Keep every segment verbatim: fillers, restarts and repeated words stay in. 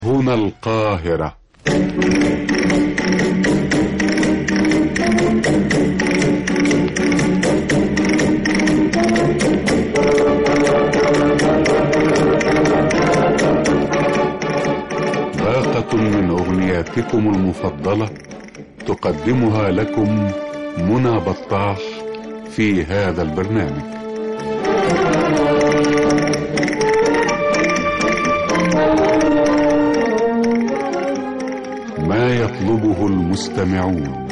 هنا القاهرة. باقة من أغنياتكم المفضلة تقدمها لكم منى بطاح في هذا البرنامج. ما يطلبه المستمعون.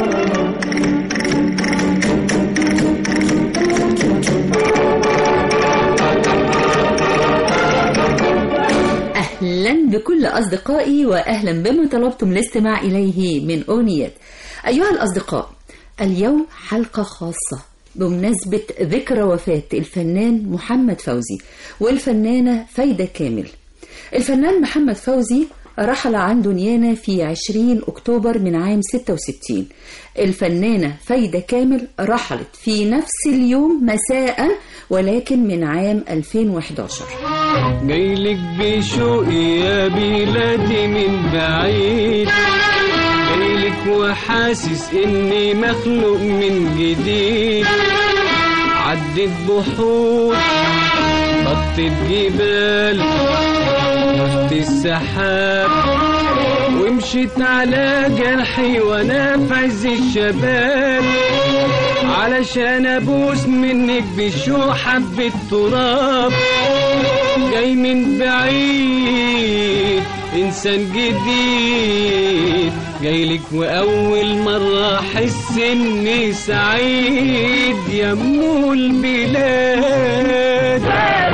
أهلا بكل أصدقائي وأهلا بما طلبتم الاستماع إليه من أغنيات. أيها الأصدقاء، اليوم حلقة خاصة بمناسبة ذكرى وفاة الفنان محمد فوزي والفنانة فايدة كامل. الفنان محمد فوزي رحل عن دنيانا في عشرين أكتوبر من عام ستة وستين. الفنانة فايدة كامل رحلت في نفس اليوم مساء ولكن من عام ألفين وإحدى عشر. جايلك بشوقي يا بلادي من بعيد، جايلك وحاسس اني مخلوق من جديد. عدت بحور بطت جبال تحت السحاب، ومشيت على جرحي وانا في عز الشباب، علشان ابوس منك بشوق حبة تراب. جاي من بعيد انسان جديد، جايلك واول مرة احس اني سعيد يا ام البلاد.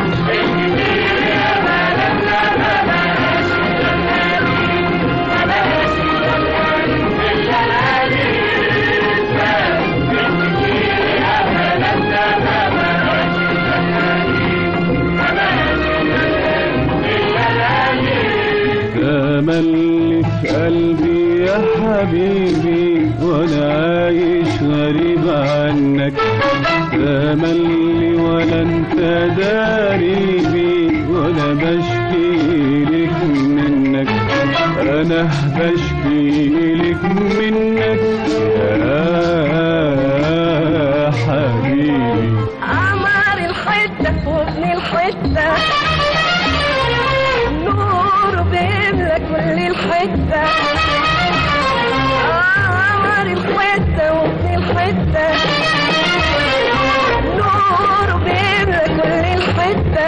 أمل في قلبي يا حبيبي وانا عايش غريب عنك، أمل ولا انت داريبي وانا بشكي لك منك، انا بشكي لك منك يا حبيبي. عمر الحتة وابن الحتة كل الحتة، عمر الحتة وابن الحتة نور بيبلى كل الحتة.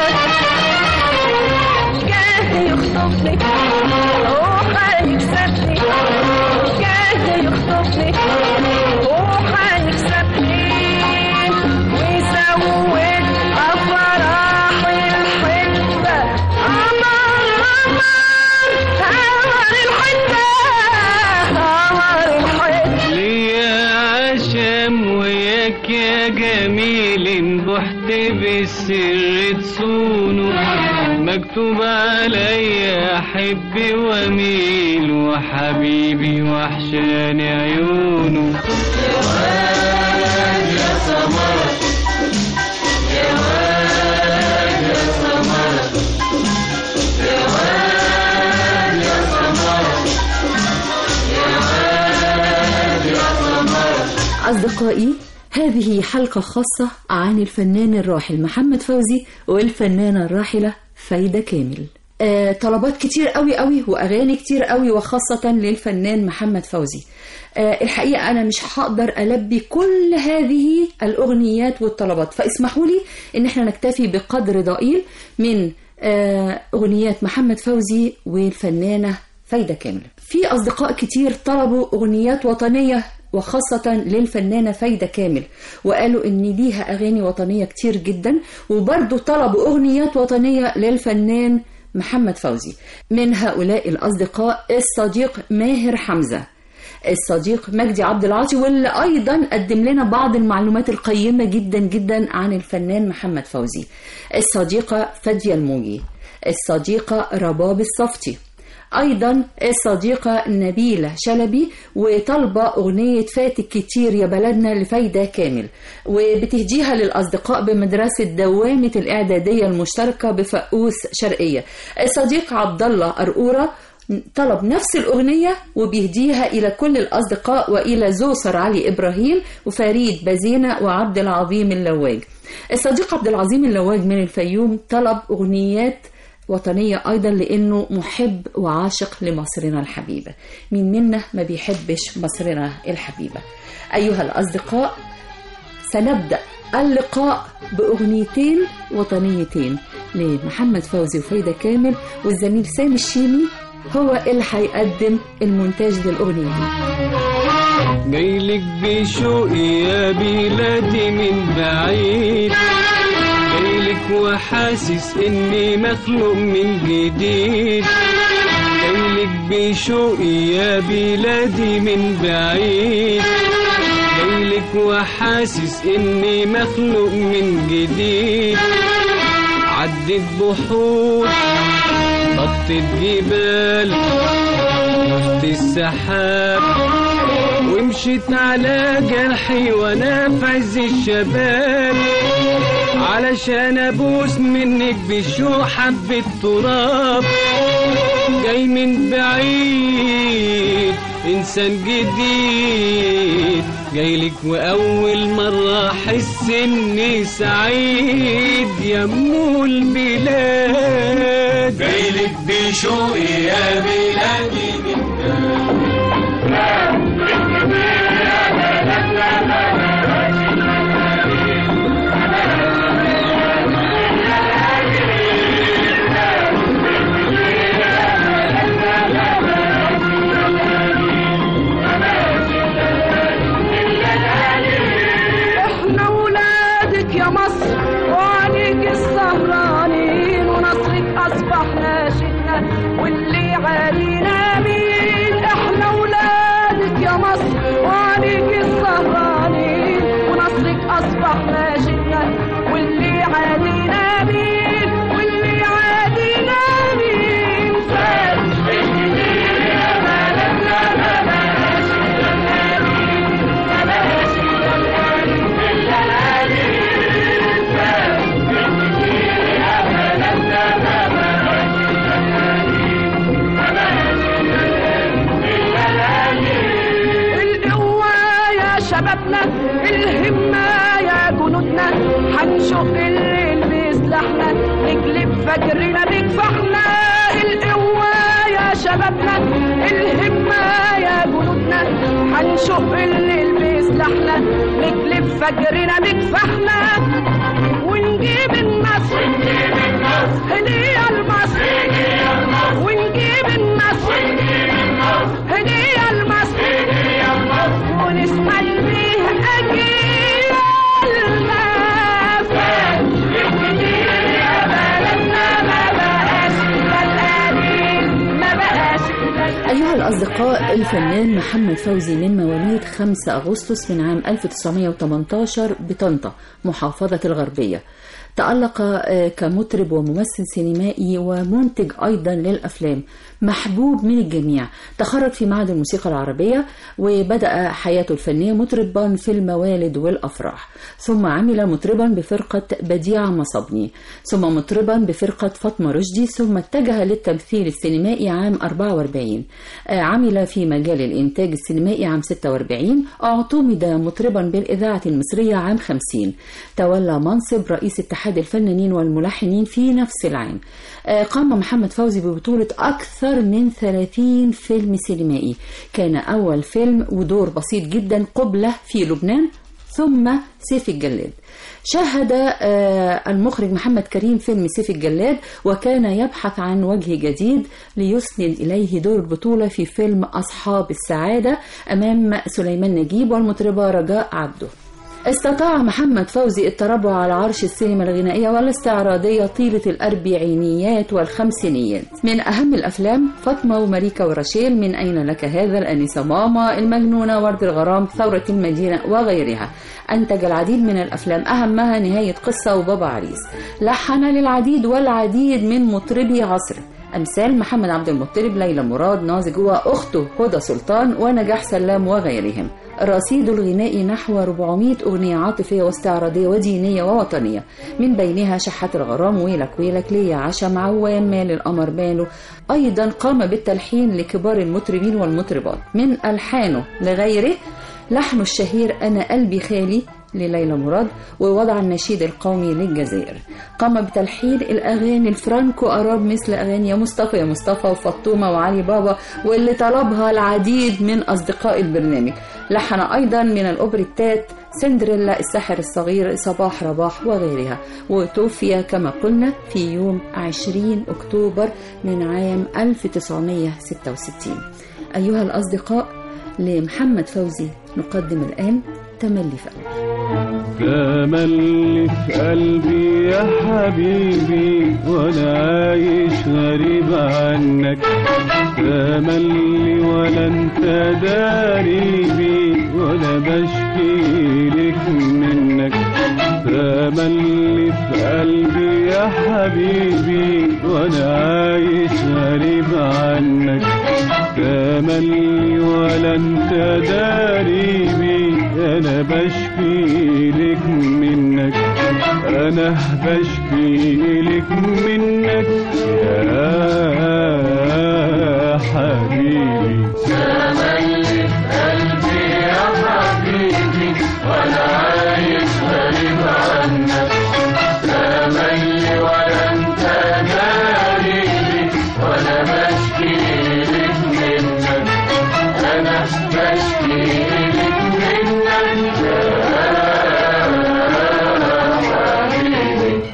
جاه يخطفني وحيكسبني، جاه يخطفني وحيكسبني ويزود أفراح الحتة. عمر عمر يا جميل بحت بالسر تصونه، مكتوب عليا احب واميل وحبيبي وحشاني عيونه. يا واد يا سمرة، يا واد يا سمرة، يا واد يا سمرة، يا واد يا سمرة. أصدقائي، هذه حلقة خاصة عن الفنان الراحل محمد فوزي والفنانة الراحلة فايدة كامل. آه، طلبات كتير قوي قوي وأغاني كتير قوي وخاصة للفنان محمد فوزي. آه، الحقيقة أنا مش هقدر ألبي كل هذه الأغنيات والطلبات، فاسمحوا لي إن احنا نكتفي بقدر ضئيل من آه، أغنيات محمد فوزي والفنانة فايدة كامل. في أصدقاء كتير طلبوا أغنيات وطنية وخاصة للفنانة فايدة كامل، وقالوا إن ليها أغاني وطنية كتير جدا، وبرضو طلبوا أغنيات وطنية للفنان محمد فوزي. من هؤلاء الأصدقاء الصديق ماهر حمزة، الصديق مجدي عبد العاطي، واللي أيضا قدم لنا بعض المعلومات القيمة جدا جدا عن الفنان محمد فوزي، الصديقة فادية الموجي، الصديقة رباب الصفتي، أيضا الصديقة نبيلة شلبي وطالبة أغنية فاتك كتير يا بلدنا لفايدة كامل، وبتهديها للأصدقاء بمدرسة دوامة الإعدادية المشتركة بفقوس شرقية. الصديق عبد الله قرقورة طلب نفس الأغنية وبيهديها إلى كل الأصدقاء وإلى زوسر علي إبراهيم وفريد بزينة وعبد العظيم اللواج. الصديق عبد العظيم اللواج من الفيوم طلب أغنيات وطنية أيضا لأنه محب وعاشق لمصرنا الحبيبة. مين منا ما بيحبش مصرنا الحبيبة؟ أيها الأصدقاء، سنبدأ اللقاء بأغنيتين وطنيتين لمحمد فوزي وفايدة كامل، والزميل سامي الشيمي هو اللي هيقدم المونتاج للأغنية دي. جايلك بشوقي يا بلادي من بعيد، جايلك وحاسس اني مخلوق من جديد، جايلك بشوقي يا بلادي من بعيد، جايلك وحاسس اني مخلوق من جديد. عدت بحور نطت جبال وسط السحاب، ومشيت على جرحي وانا في عز الشباب، علشان ابوس منك بشوق حبة تراب. جاي من بعيد انسان جديد، جايلك واول مرة احس اني سعيد يا ام البلاد. جايلك بشوقي يا بلادي من فجرنا بكفحنا. القوة يا شبابنا، الهمة يا جنودنا، هنشق الليل بسلاحنا، نجلب فجرنا بكفحنا ونجيب النصر هدية لمصر، ونجيب النصر هدية لمصر، ونسمع بيه أجيالنا. أيها الأصدقاء، الفنان محمد فوزي من مواليد خمسة أغسطس من عام ألف وتسعمائة وثمانية عشر بطنطا محافظة الغربية. تألق كمطرب وممثل سينمائي ومنتج أيضا للأفلام، محبوب من الجميع. تخرج في معهد الموسيقى العربية وبدأ حياته الفنية مطربا في الموالد والأفراح، ثم عمل مطربا بفرقة بديع مصبني، ثم مطربا بفرقة فاطمة رشدي، ثم اتجه للتمثيل السينمائي عام أربعة وأربعين. عمل في مجال الإنتاج السينمائي عام ستة وأربعين. اعتمد مطربا بالإذاعة المصرية عام خمسين. تولى منصب رئيس اتحاد الفنانين والملحنين في نفس العام. قام محمد فوزي ببطولة أكثر من ثلاثين فيلم سينمائي. كان أول فيلم ودور بسيط جدا قبلة في لبنان، ثم سيف الجلاد. شاهد المخرج محمد كريم فيلم سيف الجلاد، وكان يبحث عن وجه جديد ليسند إليه دور البطولة في فيلم أصحاب السعادة أمام سليمان نجيب والمطربة رجاء عبده. استطاع محمد فوزي التربع على عرش السينما الغنائية والاستعراضية طيلة الأربعينيات والخمسينيات. من أهم الأفلام فاطمة وماريكا ورشيل، من أين لك هذا، الأنسة ماما، المجنونة، ورد الغرام، ثورة المدينة وغيرها. أنتج العديد من الأفلام أهمها نهاية قصة وبابا عريس. لحن للعديد والعديد من مطربي عصره. أمثال محمد عبد المطلب، ليلى مراد، نازك وأخته هدى سلطان ونجاح سلام وغيرهم. رصيد الغنائي نحو أربعمائة أغنية عاطفية واستعراضية ودينية ووطنية، من بينها شحات الغرام، ويلك ويلك، ليا عشم، عوام، مال القمر ماله. أيضا قام بالتلحين لكبار المطربين والمطربات، من ألحانه لغيره لحن الشهير أنا قلبي خالي لليلى مراد، ووضع النشيد القومي للجزائر. قام بتلحين الأغاني الفرانكو أراب مثل أغاني يا مصطفى يا مصطفى وفطومة وعلي بابا، واللي طلبها العديد من أصدقاء البرنامج. لحن أيضا من الأوبريتات سندريلا، الساحر الصغير، صباح رباح وغيرها. وتوفي كما قلنا في يوم عشرين أكتوبر من عام ألف وتسعمائة وستة وستين. أيها الأصدقاء، لمحمد فوزي نقدم الآن تملي في قلبي. تملي في قلبي يا حبيبي وانا عايش غريب عنك، تملي ولا انت داري بي ولا بشكي لك منك. تملي في قلبي يا حبيبي وانا عايش غريب عنك، تملي ولا انت داري بي انا بشكي لك منك، انا بشكي لك منك يا حبيبي. تملي في قلبي يا حبيبي وانا عايش غريب عنك، تملي ولا انت داري بي وانا بشكي لك منك، انا بشكي لك منك يا حبيبي.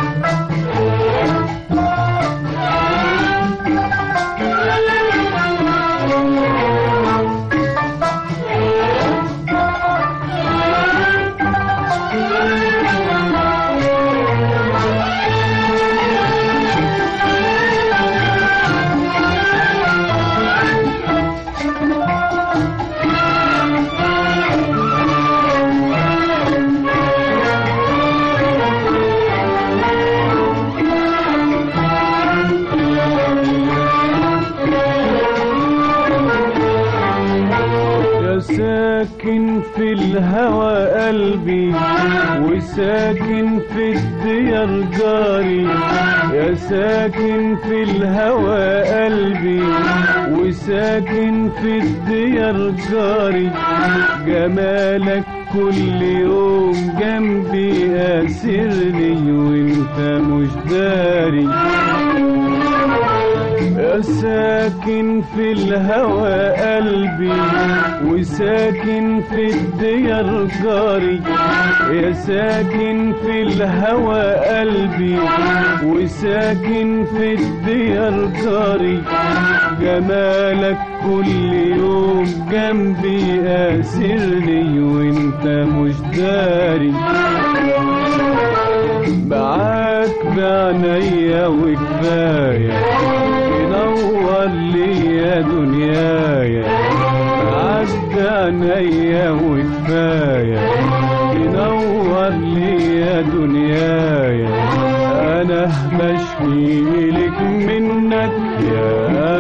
ساكن في الهوى قلبي وساكن في الديار جاري، يا ساكن في الهوى قلبي وساكن في الديار جاري، جمالك كل يوم جنبي أسرني وانت مش داري. يا ساكن في الهوى قلبي وساكن في الديار جاري، يا ساكن في الهوى قلبي وساكن في الديار جاري، جمالك كل يوم جنبي أسرني وانت مش داري. معاك بعنايا وكفاية تنور لي يا دنيايا، معاك بعنايا وكفاية تنور لي يا دنيايا، أنا بشكي لك منك يا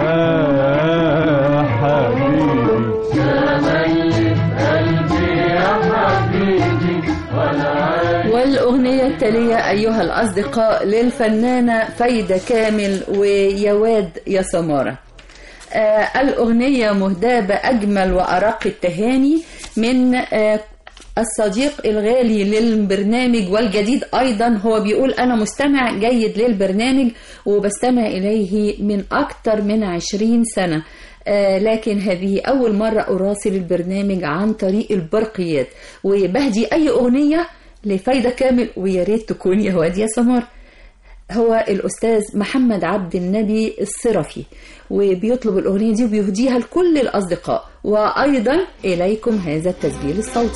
حبيبي. تملي في قلبي يا حبيبي وانا والأغنية التالية أيها الأصدقاء للفنانة فايدة كامل ويا واد يا سمارة. آه الأغنية مهداة بأجمل وأرق التهاني من آه الصديق الغالي للبرنامج والجديد أيضا. هو بيقول أنا مستمع جيد للبرنامج وبستمع إليه من أكثر من عشرين سنة، آه لكن هذه أول مرة أراسل البرنامج عن طريق البرقيات، وبهدي أي أغنية لفايدة كامل ويا ريت تكون يا واد يا سمار. هو الأستاذ محمد عبد النبي الصرفي، وبيطلب الأغنية دي وبيهديها لكل الأصدقاء، وأيضا إليكم هذا التسجيل الصوتي.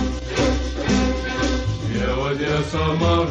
يا واد يا سمار.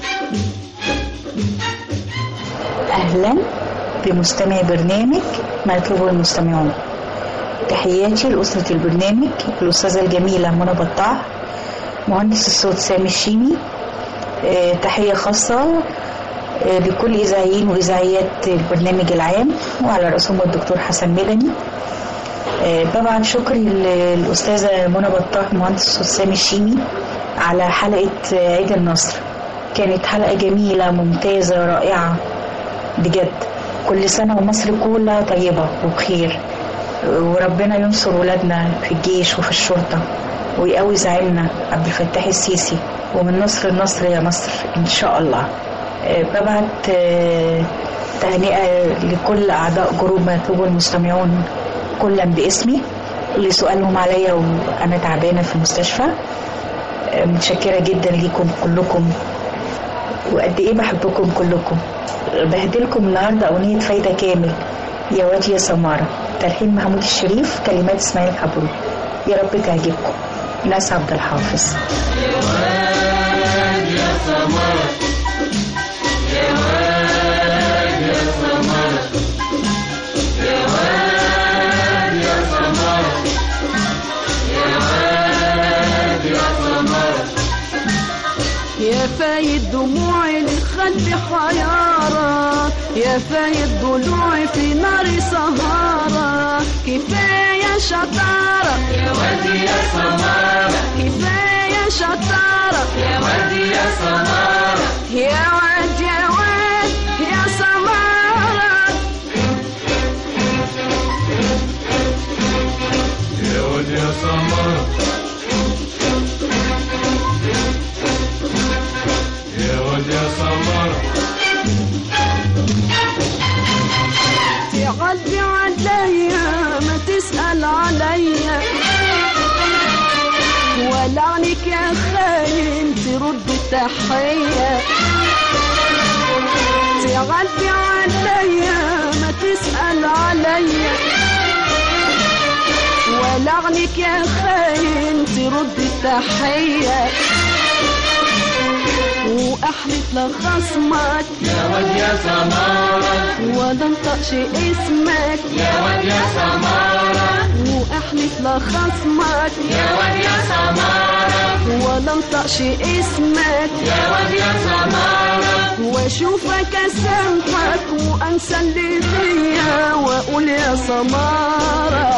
أهلا بمستمعي برنامج ما يطلبه المستمعون. تحياتي لأسرة البرنامج، الأستاذة الجميلة منى بطاح، مهندس الصوت سامي الشيمي. اه تحية خاصة لكل إذاعيين وإذاعيات البرنامج العام وعلى رأسهم الدكتور حسن مدني. طبعا شكري للأستاذة منى بطاح مهندس حسام الشيمي على حلقة عيد النصر. كانت حلقة جميلة ممتازة رائعة بجد. كل سنة ومصر كلها طيبة وبخير، وربنا ينصر ولادنا في الجيش وفي الشرطة ويقوي زعيمنا عبد الفتاح السيسي، ومن نصر لنصر يا مصر إن شاء الله. ببعت تهنئة لكل أعضاء جروب ما يطلبه المستمعون كلا باسمي لسؤالهم عليا وأنا تعبانة في المستشفى. متشكرة جدا ليكم كلكم وقد إيه بحبكم كلكم. بهدلكم النهاردة أغنية فايدة كامل يا واد يا سمارة، تلحين محمود الشريف، كلمات إسماعيل حبروي. يا رب تعجبكم. ناس عبد الحافظ. يا واد يا سمارة، يا واد يا سمارة، يا واد يا سمارة، يا واد يا سمارة. يا فايد دموعي لخلي حيارة، يا فايد ضلوعي في نار سهارة. كفاية شطارة يا واد يا سمارة، كفاية شطارة يا واد يا سمارة، يا واد يا واد يا سمارة. يا واد يا سمارة، يا واد يا سمارة. تعدي عليا ما تسأل عليا، ولا عنك يا خاين ترد التحية. تعدي عليا ما تسأل عليا، ولا عنك يا خاين ترد التحية. واحلف لخصمك يا واد يا سمارة، ولا انطقش اسمك يا واد يا سمارة، واحلف لخصمك يا واد يا سمارة، ولا انطقش اسمك يا واد يا سمارة. واشوفك اسامحك وانسى اللي فيا واقول يا سمارة.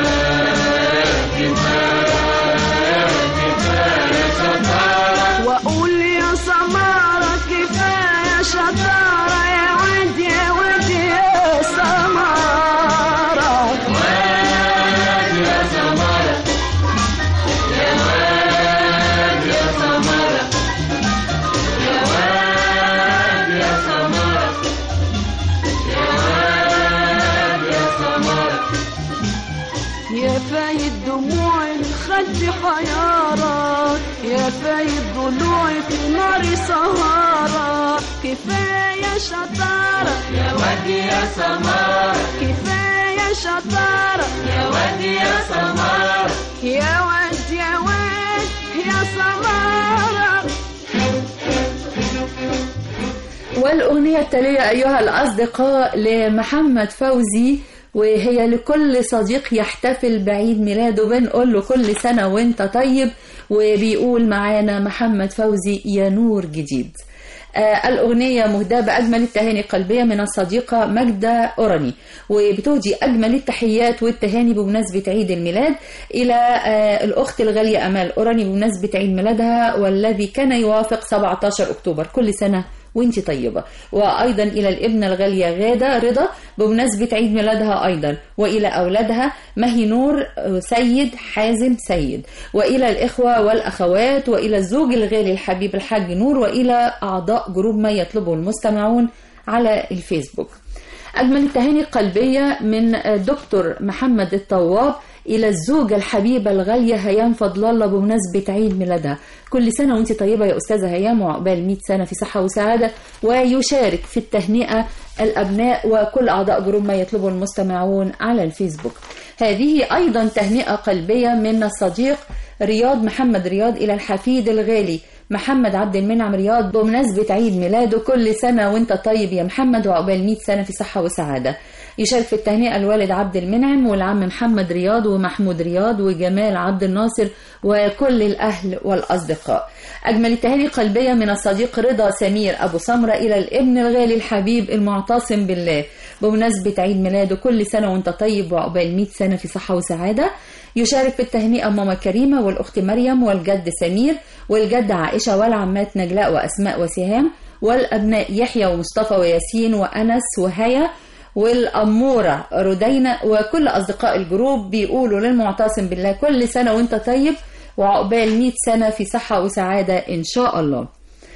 واقول يا سمارة كفاية شطارة، يا واد يا واد يا سمارة. واد يا سمارة، يا واد يا سمارة، يا واد يا سمارة، يا واد يا سمارة. يا فايد دموعي الخد حيارة، يا فايد ضلوعي في نار سهارة. كفاية شطارة يا واد يا سمارة، كفاية شطارة يا واد يا سمارة، يا واد يا واد يا سمارة. والأغنية التالية أيها الأصدقاء لمحمد فوزي، وهي لكل صديق يحتفل بعيد ميلاده بنقول له كل سنة وانت طيب. وبيقول معانا محمد فوزي يا نور جديد. آه الأغنية مهداة بأجمل التهاني القلبية من الصديقة ماجدة أوراني، وبتهدي أجمل التحيات والتهاني بمناسبة عيد الميلاد إلى آه الأخت الغالية أمال أوراني بمناسبة عيد ميلادها والذي كان يوافق سبعة عشر أكتوبر. كل سنة وانتي طيبة. وأيضا إلى الابنة الغالية غادة رضا بمناسبة عيد ميلادها أيضا، وإلى أولادها مهي نور سيد حازم سيد، وإلى الإخوة والأخوات، وإلى الزوج الغالي الحبيب الحاج نور، وإلى أعضاء جروب ما يطلبه المستمعون على الفيسبوك. أجمل التهاني القلبية من دكتور محمد الطواب إلى الزوجة الحبيبة الغالية هيام فضل الله بمناسبة عيد ميلادها. كل سنة وانت طيبة يا أستاذة هيام، وعقبال مئة سنة في صحة وسعادة. ويشارك في التهنئة الأبناء وكل أعضاء جروب ما يطلبه المستمعون على الفيسبوك. هذه أيضا تهنئة قلبية من الصديق رياض محمد رياض إلى الحفيد الغالي محمد عبد المنعم رياض بمناسبة عيد ميلاده. كل سنة وانت طيب يا محمد، وعقبال مئة سنة في صحة وسعادة. يشارك في التهنئة الوالد عبد المنعم والعم محمد رياض ومحمود رياض وجمال عبد الناصر وكل الأهل والأصدقاء. أجمل التهاني قلبية من الصديق رضا سمير أبو سمرة إلى الابن الغالي الحبيب المعتصم بالله بمناسبة عيد ميلاده، كل سنة وانت طيب وعقبال مئة سنة في صحة وسعادة. يشارك في التهنئة ماما كريمة والأخت مريم والجد سمير والجد عائشة والعمات نجلاء وأسماء وسهام والأبناء يحيى ومصطفى وياسين وأنس وهيا والأمورة ردينة وكل أصدقاء الجروب بيقولوا للمعتصم بالله كل سنة وانت طيب وعقبال مئة سنة في صحة وسعادة إن شاء الله.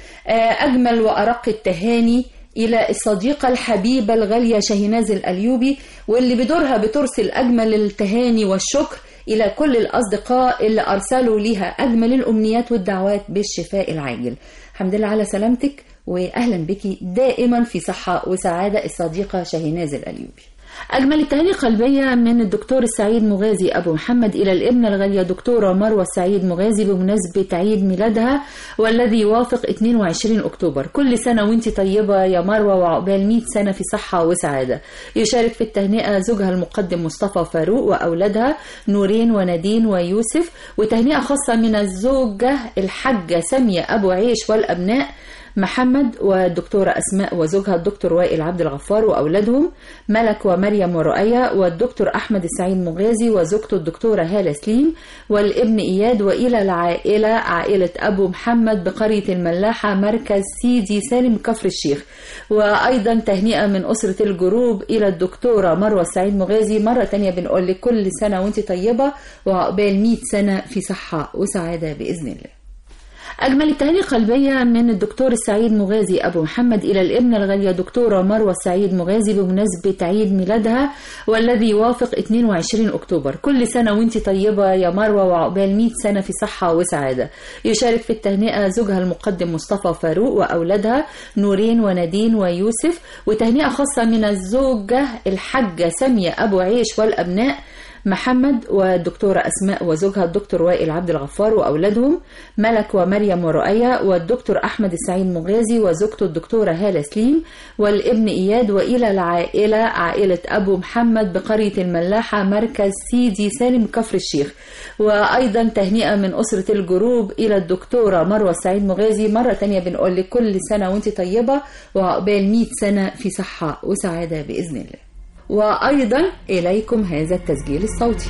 أجمل وأرق التهاني إلى الصديقة الحبيبة الغالية شاهيناز الأليوبي واللي بدورها بترسل أجمل التهاني والشكر إلى كل الأصدقاء اللي أرسلوا لها أجمل الأمنيات والدعوات بالشفاء العاجل. الحمد لله على سلامتك وأهلا بك دائما في صحة وسعادة الصديقة شاهيناز الأليوبي. أجمل التهاني قلبية من الدكتور السعيد مغازي أبو محمد إلى الابنة الغالية دكتورة مروة السعيد مغازي بمناسبة عيد ميلادها والذي يوافق اثنين وعشرين أكتوبر. كل سنة وانت طيبة يا مروة وعقبال مئة سنة في صحة وسعادة. يشارك في التهنئة زوجها المقدم مصطفى فاروق وأولادها نورين ونادين ويوسف، وتهنئة خاصة من الزوجة الحاجة سامية أبو عيش والأبناء محمد والدكتورة أسماء وزوجها الدكتور وائل عبد الغفار وأولادهم ملك ومريم ورؤية، والدكتور أحمد السعيد مغازي وزوجته الدكتورة هالة سليم والابن إياد، وإلى العائلة عائلة أبو محمد بقرية الملاحة مركز سيدي سالم كفر الشيخ. وأيضا تهنئة من أسرة الجروب إلى الدكتورة مروة السعيد مغازي. مرة تانية بنقول لك كل سنة وانت طيبة وعقبال مئة سنة في صحة وسعادة بإذن الله. أجمل التهاني قلبية من الدكتور السعيد مغازي أبو محمد إلى الابنة الغالية دكتورة مروة السعيد مغازي بمناسبة عيد ميلادها والذي يوافق اثنين وعشرين أكتوبر. كل سنة وانت طيبة يا مروة وعقبال مئة سنة في صحة وسعادة. يشارك في التهنئة زوجها المقدم مصطفى فاروق وأولادها نورين ونادين ويوسف، وتهنئة خاصة من الزوجة الحاجة سامية أبو عيش والأبناء محمد والدكتورة أسماء وزوجها الدكتور وائل عبد الغفار وأولادهم ملك ومريم ورؤية، والدكتور أحمد السعيد مغازي وزوجته الدكتورة هالة سليم والابن إياد، وإلى العائلة عائلة أبو محمد بقرية الملاحة مركز سيدي سالم كفر الشيخ. وأيضا تهنئة من أسرة الجروب إلى الدكتورة مروة السعيد مغازي. مرة تانية بنقول لك كل سنة وانت طيبة وعقبال مئة سنة في صحة وسعادة بإذن الله. وأيضا إليكم هذا التسجيل الصوتي.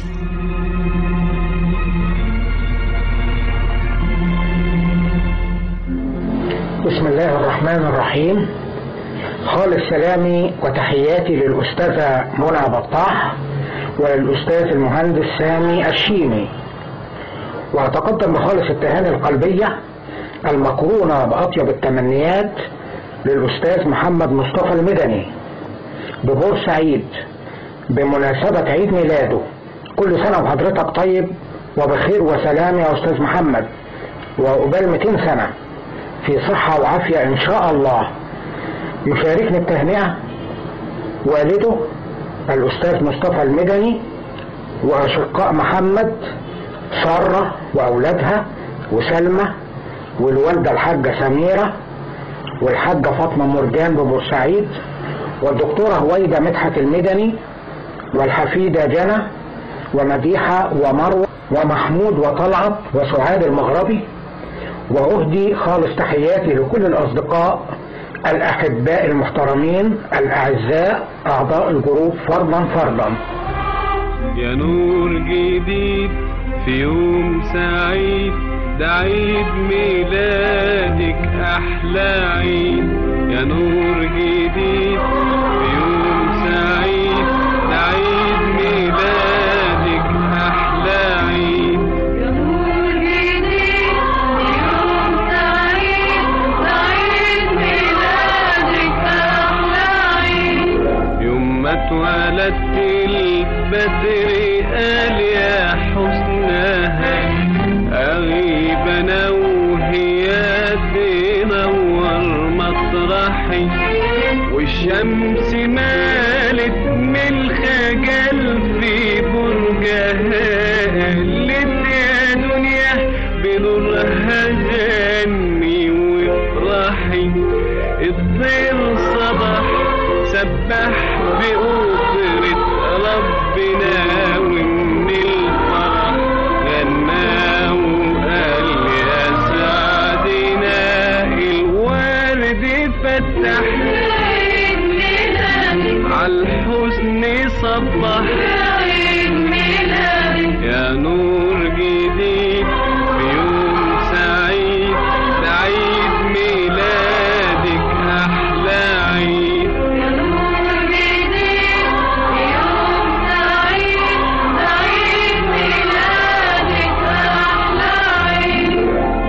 بسم الله الرحمن الرحيم. خالص سلامي وتحياتي للأستاذة منى بطاح وللأستاذ المهندس سامي الشيمي، وأتقدم بخالص التهاني القلبية المقرونة بأطيب التمنيات للأستاذ محمد مصطفى المدني ببورسعيد بمناسبة عيد ميلاده. كل سنة وحضرتك طيب وبخير وسلام يا أستاذ محمد، وقبال مئتين سنة في صحة وعافية إن شاء الله. يشاركني التهنئة والده الأستاذ مصطفى المدني وأشقاء محمد سارة وأولادها وسلمى والوالدة الحاجة سميرة والحاجة فاطمة مرجان ببورسعيد والدكتورة هويدة مدحت المدني والحفيدة جنى ومديحة ومروة ومحمود وطلعت وسعاد المغربي. وأهدي خالص تحياتي لكل الأصدقاء الأحباء المحترمين الأعزاء أعضاء الجروب فردا فردا. يا نور جديد في يوم سعيد، ده عيد ميلادك أحلى عيد. يا نور جديد في يوم سعيد، ده عيد ميلادك أحلى عيد. يا نور جديد في يوم سعيد، ده عيد ميلادك أحلى عيد. يوم ما اتولدت البدر قال يا حسنها أغيب أنا وهي تنور مطرحي، والشمس مالت من الخجل في برجها قالت يا دنيا بنورها غني وافرحي. الطير صبح سبح بقوة يا نور جديد في يوم سعيد، سعيد ميلادك أحلى عيد. يا نور جديد في يوم سعيد، سعيد ميلادك أحلى عيد.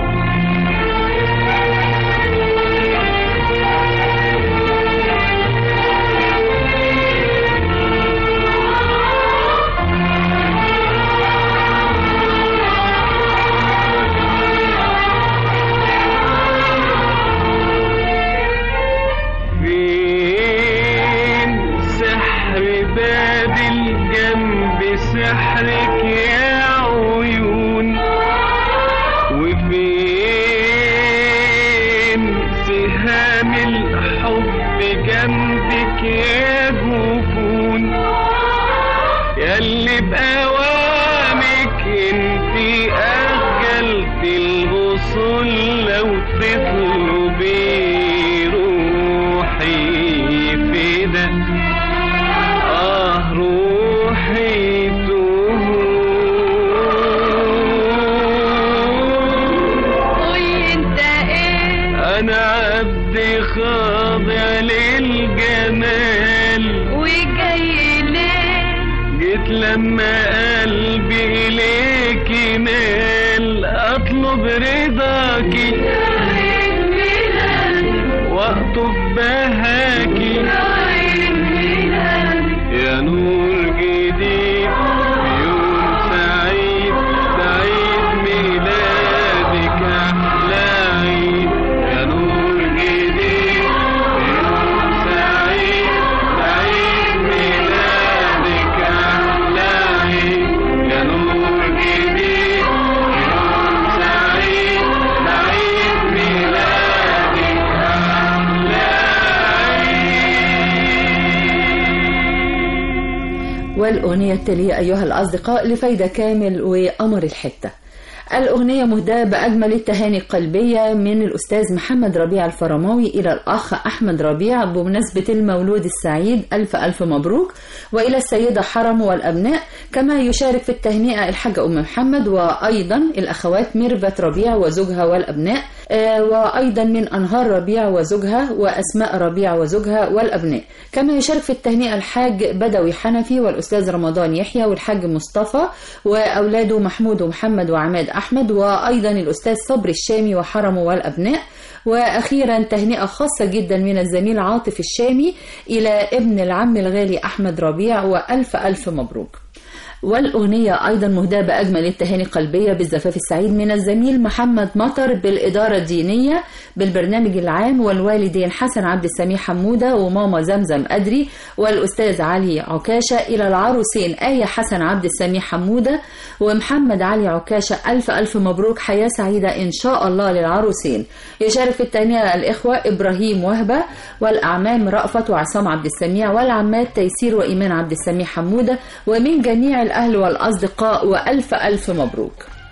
سحرك يا عيون، وفين سهام الحب جنبك يا جفون، ياللي بأوامك انتي أجلت الوصول، لو تطلبي روحي فدا آه روحي أنا عبد خاضع للجمال، وجاي ليه جيت لما قلبي إليك مال، أطلب رضاكي وأطف بهاكي يا نور جديد في يوم سعيد، سعيد ميلادك أحلى عيد. يا نور جديد في يوم سعيد، سعيد ميلادك أحلى عيد. يا نور جديد في يوم سعيد، سعيد ميلادك أحلى عيد. والأغنية التالية أيها الأصدقاء لفايدة كامل وقمر الحتة. الأغنية مهداة بأجمل التهاني القلبية من الأستاذ محمد ربيع الفرماوي إلى الأخ أحمد ربيع بمناسبة المولود السعيد، ألف ألف مبروك. وإلى السيدة حرم والأبناء، كما يشارك في التهنئة الحاجة أم محمد، وأيضا الأخوات ميرفت ربيع وزوجها والأبناء، وأيضا من أنهار ربيع وزوجها، وأسماء ربيع وزوجها والأبناء. كما يشارك في التهنئة الحاج بدوي حنفي والأستاذ رمضان يحيى والحاج مصطفى وأولاده محمود ومحمد وعماد أحمد، وأيضا الأستاذ صبري الشامي وحرمه والأبناء. وأخيرا تهنئة خاصة جدا من الزميل عاطف الشامي إلى ابن العم الغالي أحمد ربيع، وألف ألف مبروك. والأغنية أيضا مهداة بأجمل التهاني القلبية بالزفاف السعيد من الزميل محمد مطر بالإدارة الدينية بالبرنامج العام، والوالدين حسن عبد السميع حمودة وماما زمزم أدري والأستاذ علي عكاشة، إلى العروسين آية حسن عبد السميع حمودة ومحمد علي عكاشة، ألف ألف مبروك، حياة سعيدة إن شاء الله للعروسين. يشارك في التهنئة الإخوة إبراهيم وهبة والأعمام رأفت وعصام عبد السميع، والعمات تيسير وإيمان عبد السميع حمودة، ومن جميع الأهل والأصدقاء، وألف ألف مبروك.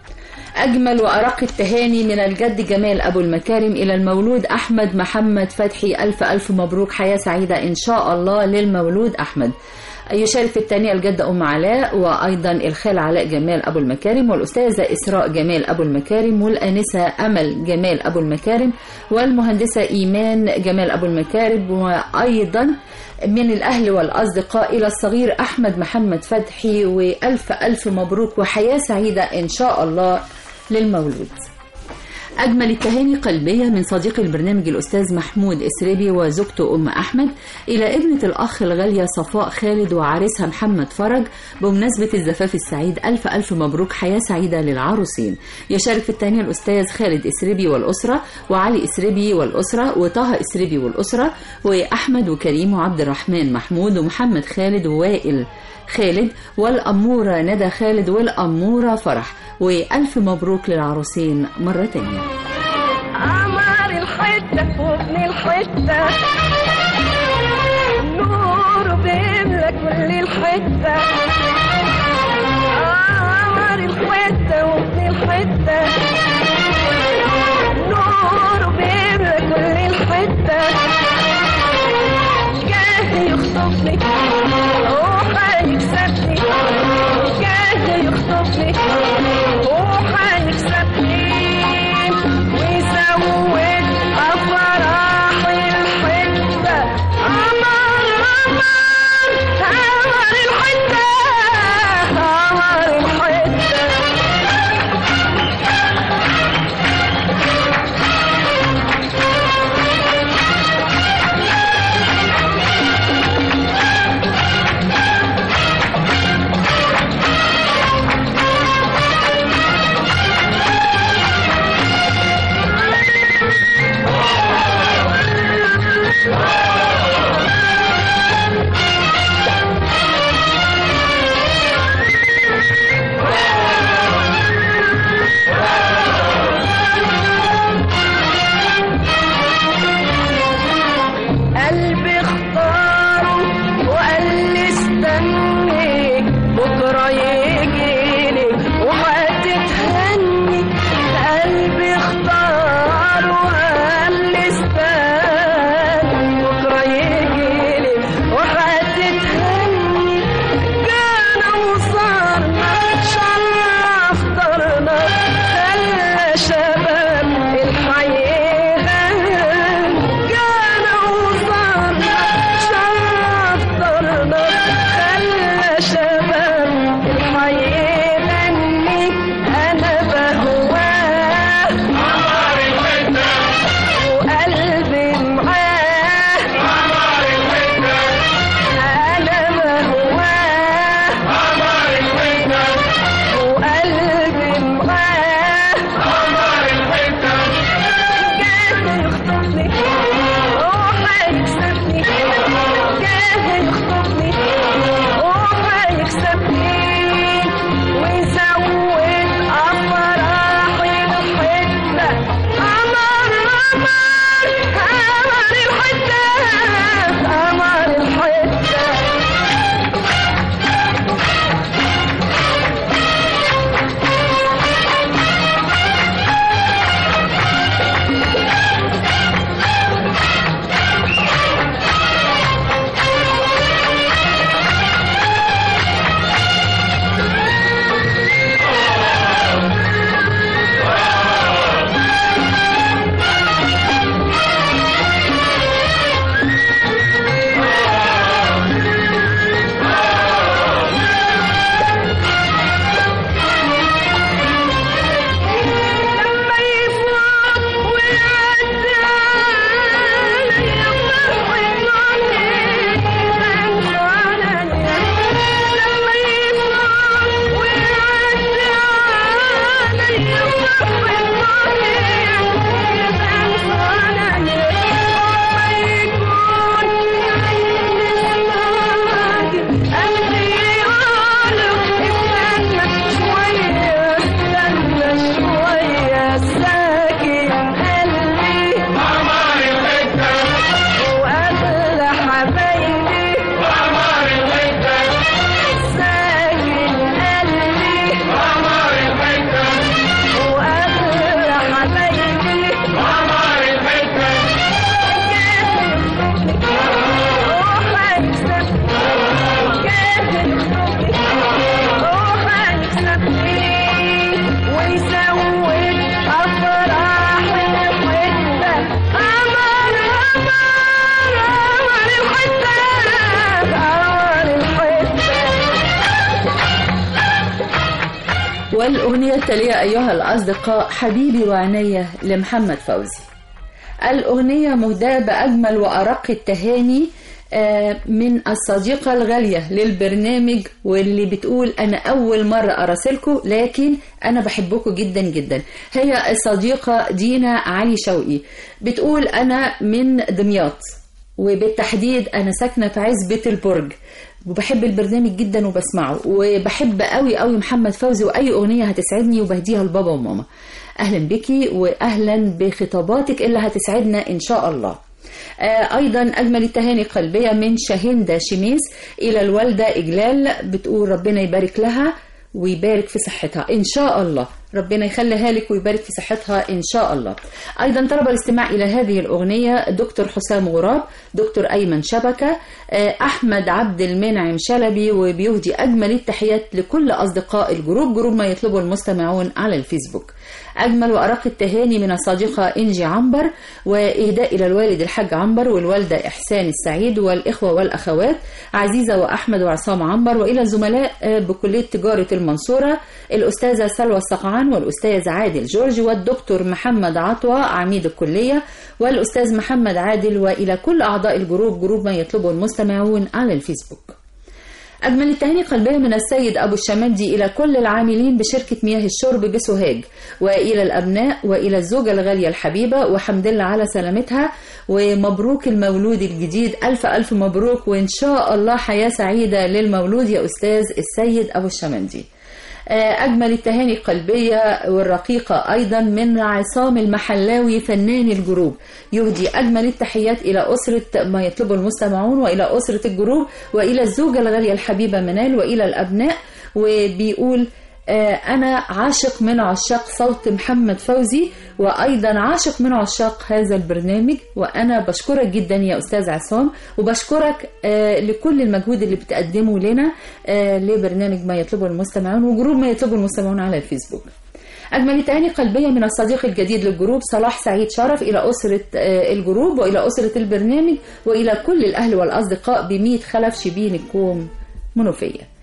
أجمل وأرق التهاني من الجد جمال أبو المكارم إلى المولود أحمد محمد فتحي، ألف ألف مبروك، حياة سعيدة إن شاء الله للمولود أحمد. يشارك في التهنئة الجدة أم علاء، وأيضا الخال علاء جمال أبو المكارم، والأستاذة إسراء جمال أبو المكارم، والآنسة أمل جمال أبو المكارم، والمهندسة إيمان جمال أبو المكارم، وأيضا من الأهل والأصدقاء إلى الصغير أحمد محمد فتحي، وألف ألف مبروك وحياة سعيدة إن شاء الله للمولود. أجمل التهاني قلبية من صديق البرنامج الأستاذ محمود إسربي وزوجته أم أحمد إلى ابنة الأخ الغالية صفاء خالد وعريسها محمد فرج بمناسبة الزفاف السعيد، ألف ألف مبروك، حياة سعيدة للعروسين. يشارك في التهنئة الأستاذ خالد إسربي والأسرة، وعلي إسربي والأسرة، وطه إسربي والأسرة، وأحمد وكريم وعبد الرحمن محمود ومحمد خالد ووائل خالد، والأمورة ندى خالد، والأمورة فرح، وألف مبروك للعروسين مرة تانية. عمر الحتة وابن الحتة، نور بيملى كل الحتة. عمر الحتة وابن الحتة، نور بيملى كل الحتة. جاي يخطفني وهيكسب والأغنية التالية أيها الأصدقاء حبيبي وعناية لمحمد فوزي. الأغنية مهداة بأجمل وأرق التهاني من الصديقة الغالية للبرنامج، واللي بتقول أنا أول مرة أراسلكم لكن أنا بحبكم جدا جدا. هي الصديقة دينا علي شوقي، بتقول أنا من دمياط، وبالتحديد أنا ساكنة في عزبة البرج، وبحب البرنامج جدا وبسمعه، وبحب قوي قوي محمد فوزي، وأي أغنية هتسعدني وبهديها لبابا وماما. أهلا بكي وأهلا بخطاباتك اللي هتسعدنا إن شاء الله. آه أيضا أجمل التهاني قلبية من شاهندة شميس إلى الوالدة إجلال، بتقول ربنا يبارك لها ويبارك في صحتها إن شاء الله، ربنا يخليها لك ويبارك في صحتها إن شاء الله. أيضا طلب الاستماع إلى هذه الأغنية دكتور حسام غراب، دكتور أيمن شبكة، أحمد عبد المنعم شلبي، وبيهدي أجمل التحيات لكل أصدقاء الجروب، جروب ما يطلبه المستمعون على الفيسبوك. أجمل وأرق التهاني من الصديقة إنجي عنبر، وإهداء إلى الوالد الحاج عنبر والوالدة إحسان السعيد والإخوة والأخوات عزيزة وأحمد وعصام عنبر، وإلى الزملاء بكلية تجارة المنصورة الأستاذة سلوى الصقعان والأستاذ عادل جورج والدكتور محمد عطوة عميد الكلية والأستاذ محمد عادل، وإلى كل أعضاء الجروب، جروب ما يطلبه المستمعون على الفيسبوك. أجمل التهاني قلبية من السيد أبو الشمندي إلى كل العاملين بشركة مياه الشرب بسوهاج، وإلى الأبناء، وإلى الزوجة الغالية الحبيبة، وحمد لله على سلامتها، ومبروك المولود الجديد، ألف ألف مبروك، وإن شاء الله حياة سعيدة للمولود يا أستاذ السيد أبو الشمندي. أجمل التهاني القلبية والرقيقة أيضا من عصام المحلاوي فنان الجروب، يهدي أجمل التحيات إلى أسرة ما يطلبه المستمعون، وإلى أسرة الجروب، وإلى الزوجة الغالية الحبيبة منال، وإلى الأبناء، وبيقول أنا عاشق من عشاق صوت محمد فوزي، وأيضا عاشق من عشاق هذا البرنامج، وأنا بشكرك جدا يا أستاذ عصام، وبشكرك لكل المجهود اللي بتقدمه لنا لبرنامج ما يطلبه المستمعون وجروب ما يطلبه المستمعون على الفيسبوك. أجمل التهاني قلبية من الصديق الجديد للجروب صلاح سعيد شرف إلى أسرة الجروب، وإلى أسرة البرنامج، وإلى كل الأهل والأصدقاء بميت خلف شبين الكوم منوفية.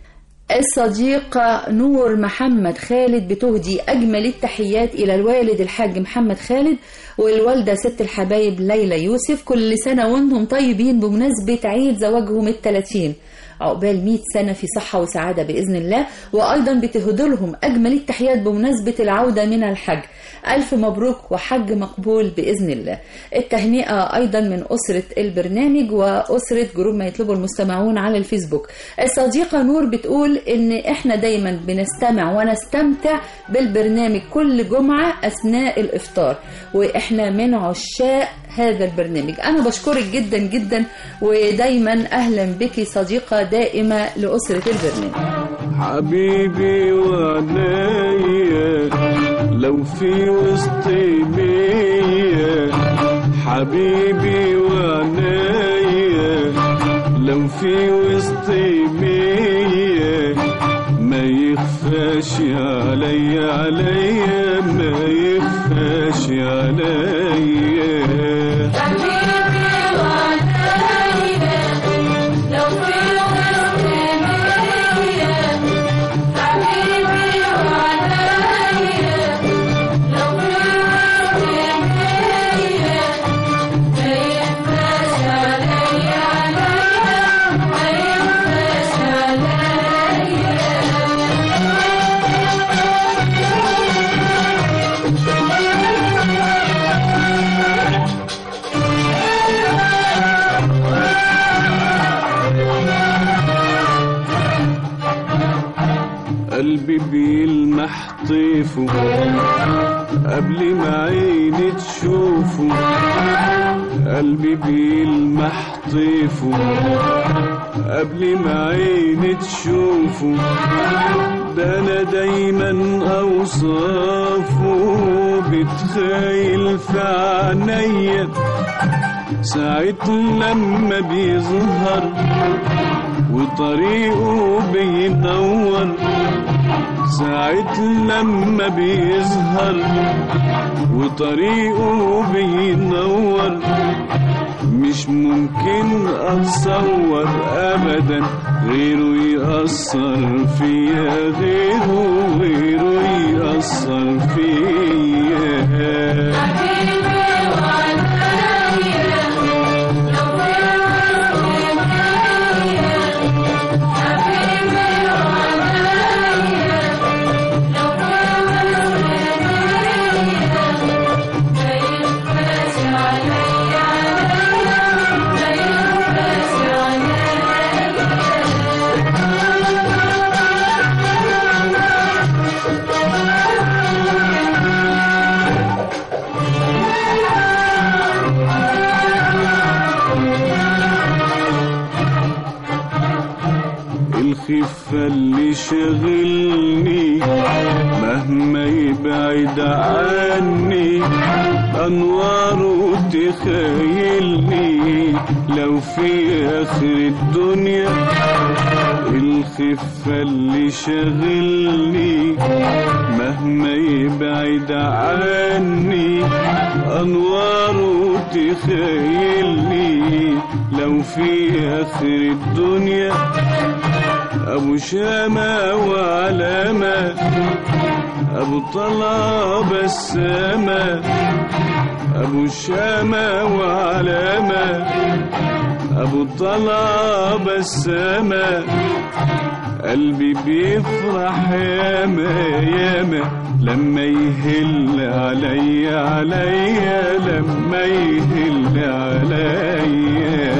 الصديقة نور محمد خالد بتهدي أجمل التحيات إلى الوالد الحاج محمد خالد والوالدة ست الحبايب ليلى يوسف، كل سنة وانتم طيبين بمناسبة عيد زواجهم الثلاثين، عقبال مئة سنة في صحة وسعادة بإذن الله. وأيضا بتهدي لهم أجمل التحيات بمناسبة العودة من الحج، ألف مبروك وحج مقبول بإذن الله. التهنئة أيضا من أسرة البرنامج وأسرة جروب ما يطلبه المستمعون على الفيسبوك. الصديقة نور بتقول إن إحنا دايما بنستمع ونستمتع بالبرنامج كل جمعة أثناء الإفطار، وإحنا من عشاق هذا البرنامج. أنا بشكرك جدا جدا، ودايما أهلا بك صديقة دائمة لأسرة البرنامج. حبيبي وعناية لو في وسط مية، حبيبي وعناية لو في وسط مية، ما يخفاش عليا عليا ما يخفاش عليا. قلبي بيلمح طيفه قبل ما عيني تشوفه، قلبي بيلمح طيفه قبل ما عيني تشوفه، ده انا دايما اوصافه بتخيل في عينيا، ساعة لما بيظهر وطريقه بينور، ساعة لما بيظهر وطريقه بينور، مش ممكن اتصور ابدا غيره يأثر فيا، غيره غيره يأثر فيا. الخفة اللي شغلني مهما يبعد عني، أنواره تخيلني لو في آخر الدنيا. الخفة اللي شغلني مهما يبعد عني، أنواره تخيلني لو في آخر الدنيا. أبو شامة وعلامة، أبو طلع بسامة، أبو شامة وعلامة، أبو طلع بسامة. قلبي بيفرح ياما ياما لما يهل عليا عليا، لما يهل عليا.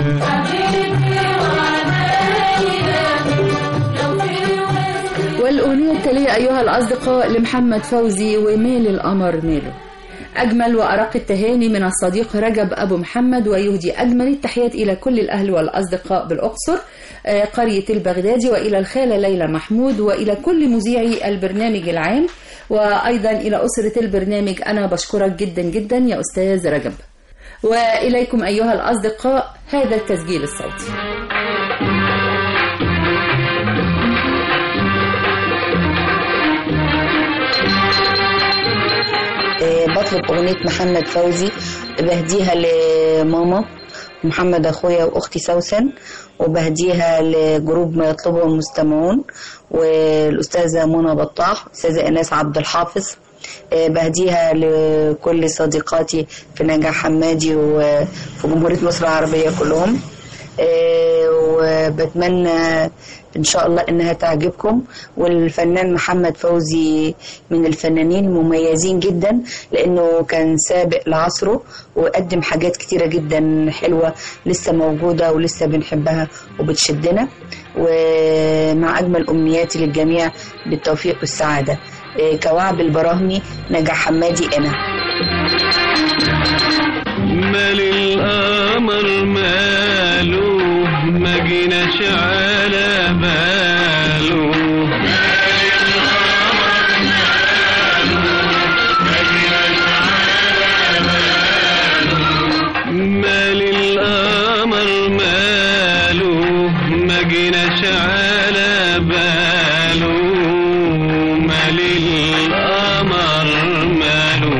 والأغنية التالية أيها الأصدقاء لمحمد فوزي ومال القمر ماله. أجمل وأرق التهاني من الصديق رجب أبو محمد، ويهدي أجمل التحيات إلى كل الأهل والأصدقاء بالأقصر قرية البغدادي، وإلى الخالة ليلى محمود، وإلى كل مذيعي البرنامج العام، وأيضا إلى أسرة البرنامج. أنا بشكرك جدا جدا يا أستاذ رجب. وإليكم أيها الأصدقاء هذا التسجيل الصوتي. بطلب أغنية محمد فوزي، بهديها لماما محمد أخويا وأختي سوسن، وبهديها لجروب ما يطلبه المستمعون، والأستاذة منى بطاح، الأستاذة إناس عبد الحافظ. بهديها لكل صديقاتي في نجاح حمادي وفي جمهورية مصر العربية كلهم، وبتمنى إن شاء الله إنها تعجبكم. والفنان محمد فوزي من الفنانين المميزين جدا، لأنه كان سابق لعصره وقدم حاجات كتيرة جدا حلوة لسه موجودة ولسه بنحبها وبتشدنا. ومع أجمل أمنياتي للجميع بالتوفيق والسعادة. كوعب البراهمي، نجاح حمادي. أنا مال القمر ماله ما جيناش على باله، مال القمر ماله ما جيناش على باله، مال القمر ماله ما جيناش على باله، مال القمر ماله.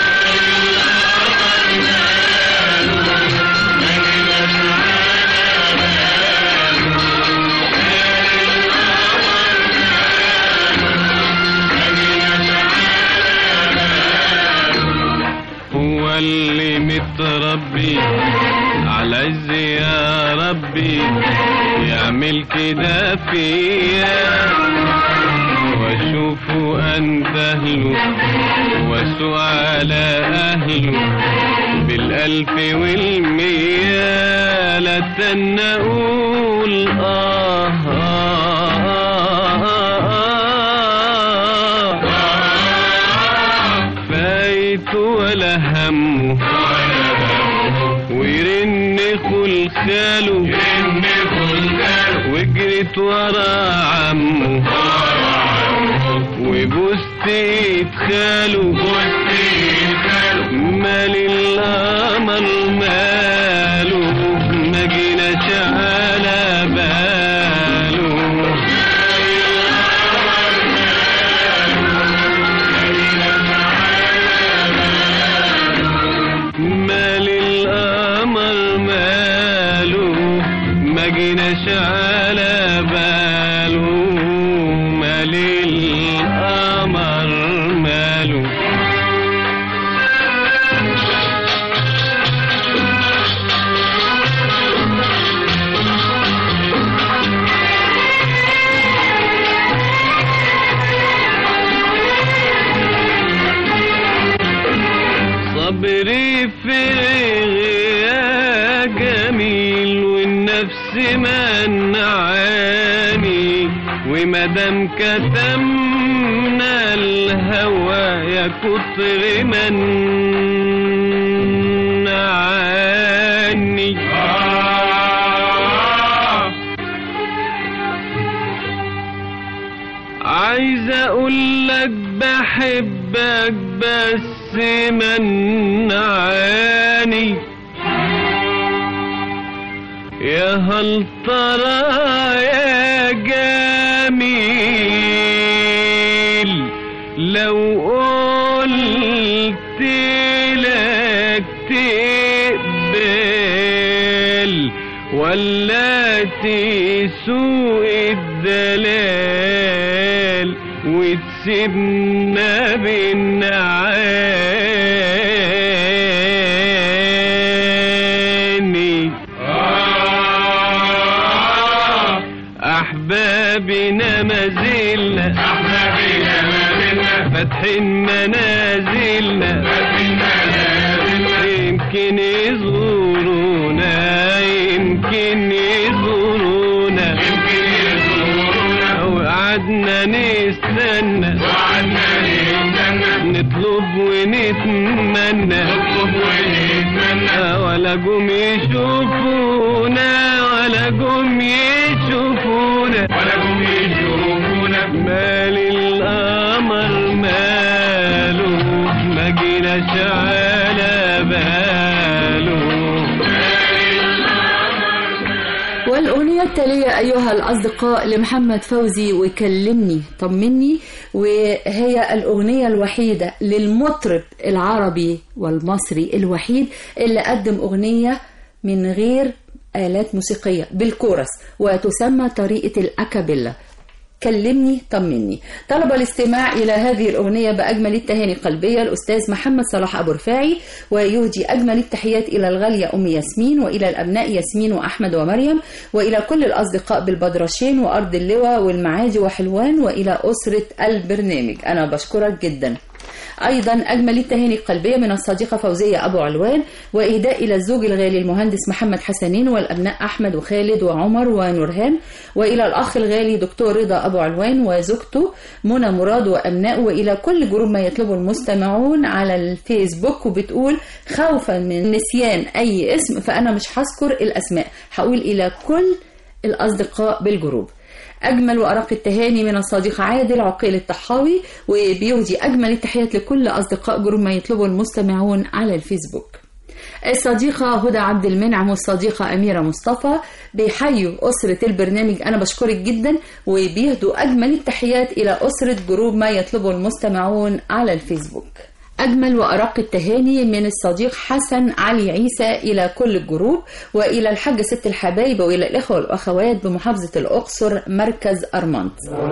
اللي متربي على عز يا ربي يعمل كده فيا، واشوفه اندهله واسوء على اهله بالالف والمية. لا تنقول آه, آه, آه, آه فايت ولا همه ويرن خل خاله وجريت ورا عمه وبوست ايد خاله. مال القمر ماله ما جيناش على باله، مال القمر ومدام كتمنا الهوى يا كتر من عني عايز اقول لك بحبك بس منعاني يا هل ترى يا جميل لو قلت لك تقبل ولا تسوق الدلال وتسيبنا بالنعاني أحبابنا ما زلنا أحبابنا ما زلنا فاتحين منازلنا فاتحين منازلنا يمكن يزورونا يمكن يزورونا يمكن يزورونا وقعدنا نستنى وقعدنا نستنى نطلب ونتمنى نطلب ونتمنى ولا جم يشوفونا ولا جم يشوفونا ولا جم يشوفونا مال القمر ماله ما جيناش على باله. والأغنية التالية أيها الأصدقاء لمحمد فوزي وكلمني طمني، وهي الأغنية الوحيدة للمطرب العربي والمصري الوحيد اللي قدم أغنية من غير آلات موسيقية بالكورس وتسمى طريقة الأكابيلا. كلمني طمني. طلب الاستماع إلى هذه الأغنية بأجمل التهاني القلبية الأستاذ محمد صلاح أبو رفاعي، ويهدي أجمل التحيات إلى الغالية أم ياسمين وإلى الأبناء ياسمين وأحمد ومريم وإلى كل الأصدقاء بالبدرشين وأرض اللواء والمعادي وحلوان وإلى أسرة البرنامج. أنا بشكرك جدا. أيضا أجمل التهاني القلبية من الصديقة فوزية أبو علوان، وإهداء إلى الزوج الغالي المهندس محمد حسنين والأبناء أحمد وخالد وعمر ونورهان، وإلى الأخ الغالي دكتور رضا أبو علوان وزوجته منى مراد وأبنائه، وإلى كل جروب ما يطلبه المستمعون على الفيسبوك. وبتقول خوفا من نسيان أي اسم فأنا مش هذكر الأسماء، هقول إلى كل الأصدقاء بالجروب. أجمل وأرق التهاني من الصديق عادل عقيل الطحاوي، وبيودي أجمل التحيات لكل أصدقاء جروب ما يطلبه المستمعون على الفيسبوك. الصديقة هدى عبد المنعم والصديقة أميرة مصطفى بيحيوا أسرة البرنامج. أنا بشكرك جدا، وبيهدوا أجمل التحيات إلى أسرة جروب ما يطلبه المستمعون على الفيسبوك. أجمل وأرق التهاني من الصديق حسن علي عيسى إلى كل الجروب، وإلى الحاجة ست الحبايب، وإلى الإخوة والأخوات بمحافظة الأقصر مركز أرمنت.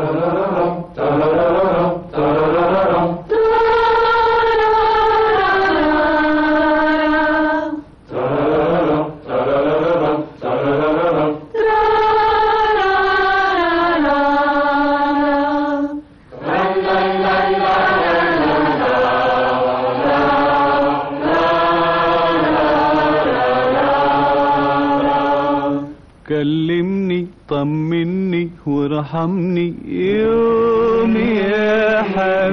كلمني طمني وارحمني يوم يا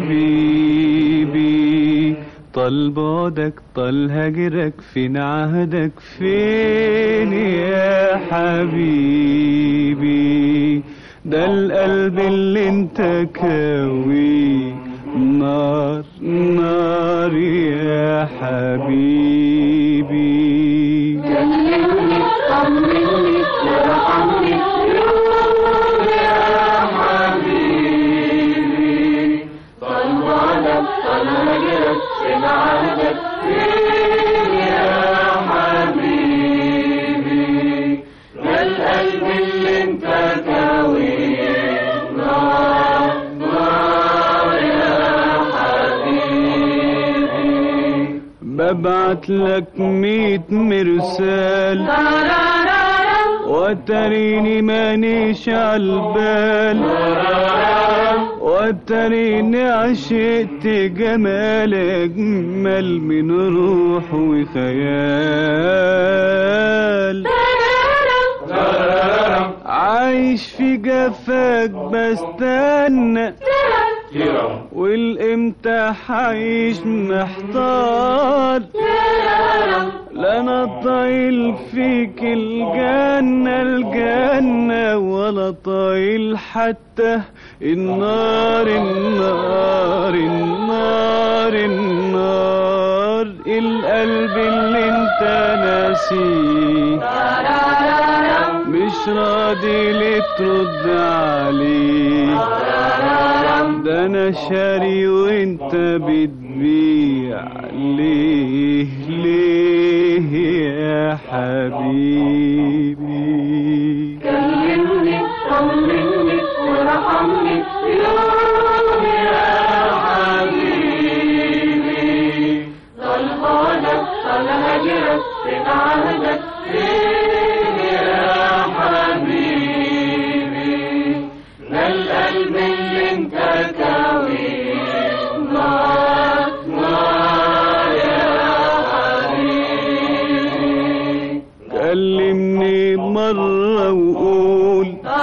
حبيبي، طال بعدك طال هجرك فين عهدك فين يا حبيبي، ده القلب اللي انت كاوي نار نار يا حبيبي. كلمني طمني وارحمني يوم يا حبيبي، طال بعدك طال هجرك فين عهدك فين يا حبيبي، ده القلب اللي انت كاويه نار نار يا حبيبي. ببعت لك ميت مرسال وتريني مانيش عالبال، وتريني عشقت جمال أجمل من روح وخيال. عايش في جفاك بستنى والامتى حعيش محتار لا انا طايل فيك الجنة الجنة ولا طايل حتى النار النار النار النار القلب اللي انت ناسيه مش راضي ليه ترد عليه ده انا شاري وانت بتبيع ليه ليه يا حبيبي كلمني طمني وارحمني يوم يا حبيبي طال بعدك طال هجرك فين عهدك فين يا حبيبي ده القلب اللي انت كاويه نار نار يا حبيبي كلمني مرة وقول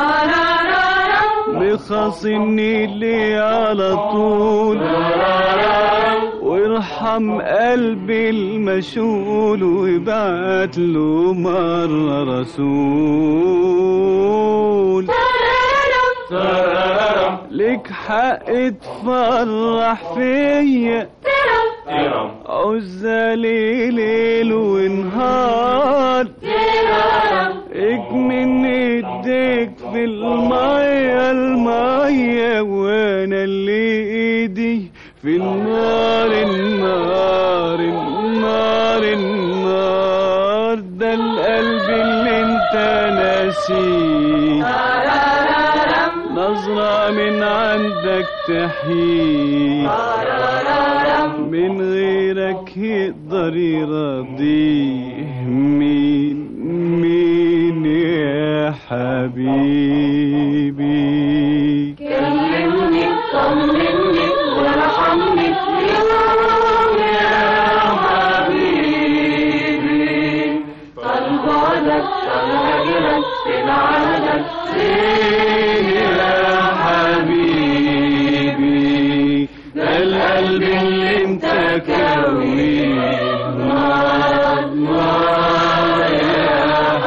بخاصمني ليه على طول وارحم قلبي المشغول وابعت له مرة رسول لك حق تفرح فيا عزالي ليل ونهار اكمن ايديك في المية المية وانا اللي ايدي في النار النار النار النار ده القلب اللي انت ناسيه نظرة من عندك تحييه من غيرك يقدر يرضيه مين مين يا حبيبي كلمني طمني وارحمني يوم يا حبيبي طال بعدك طال هجرك فين عهدك فين يا حبيبي ده القلب اللي انت كاويه نار نار يا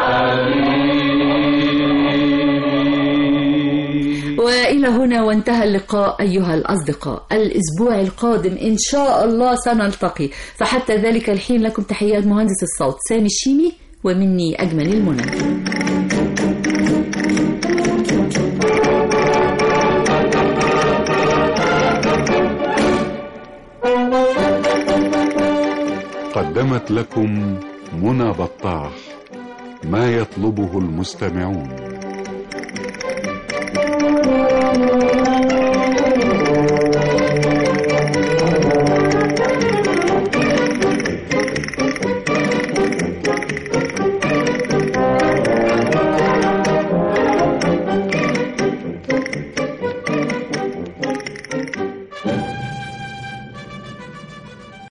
حبيبي. وإلى هنا وانتهى اللقاء أيها الأصدقاء. الأسبوع القادم إن شاء الله سنلتقي، فحتى ذلك الحين لكم تحيات مهندس الصوت سامي الشيمي ومني أجمل المنى. قدمت لكم منى بطاح ما يطلبه المستمعون.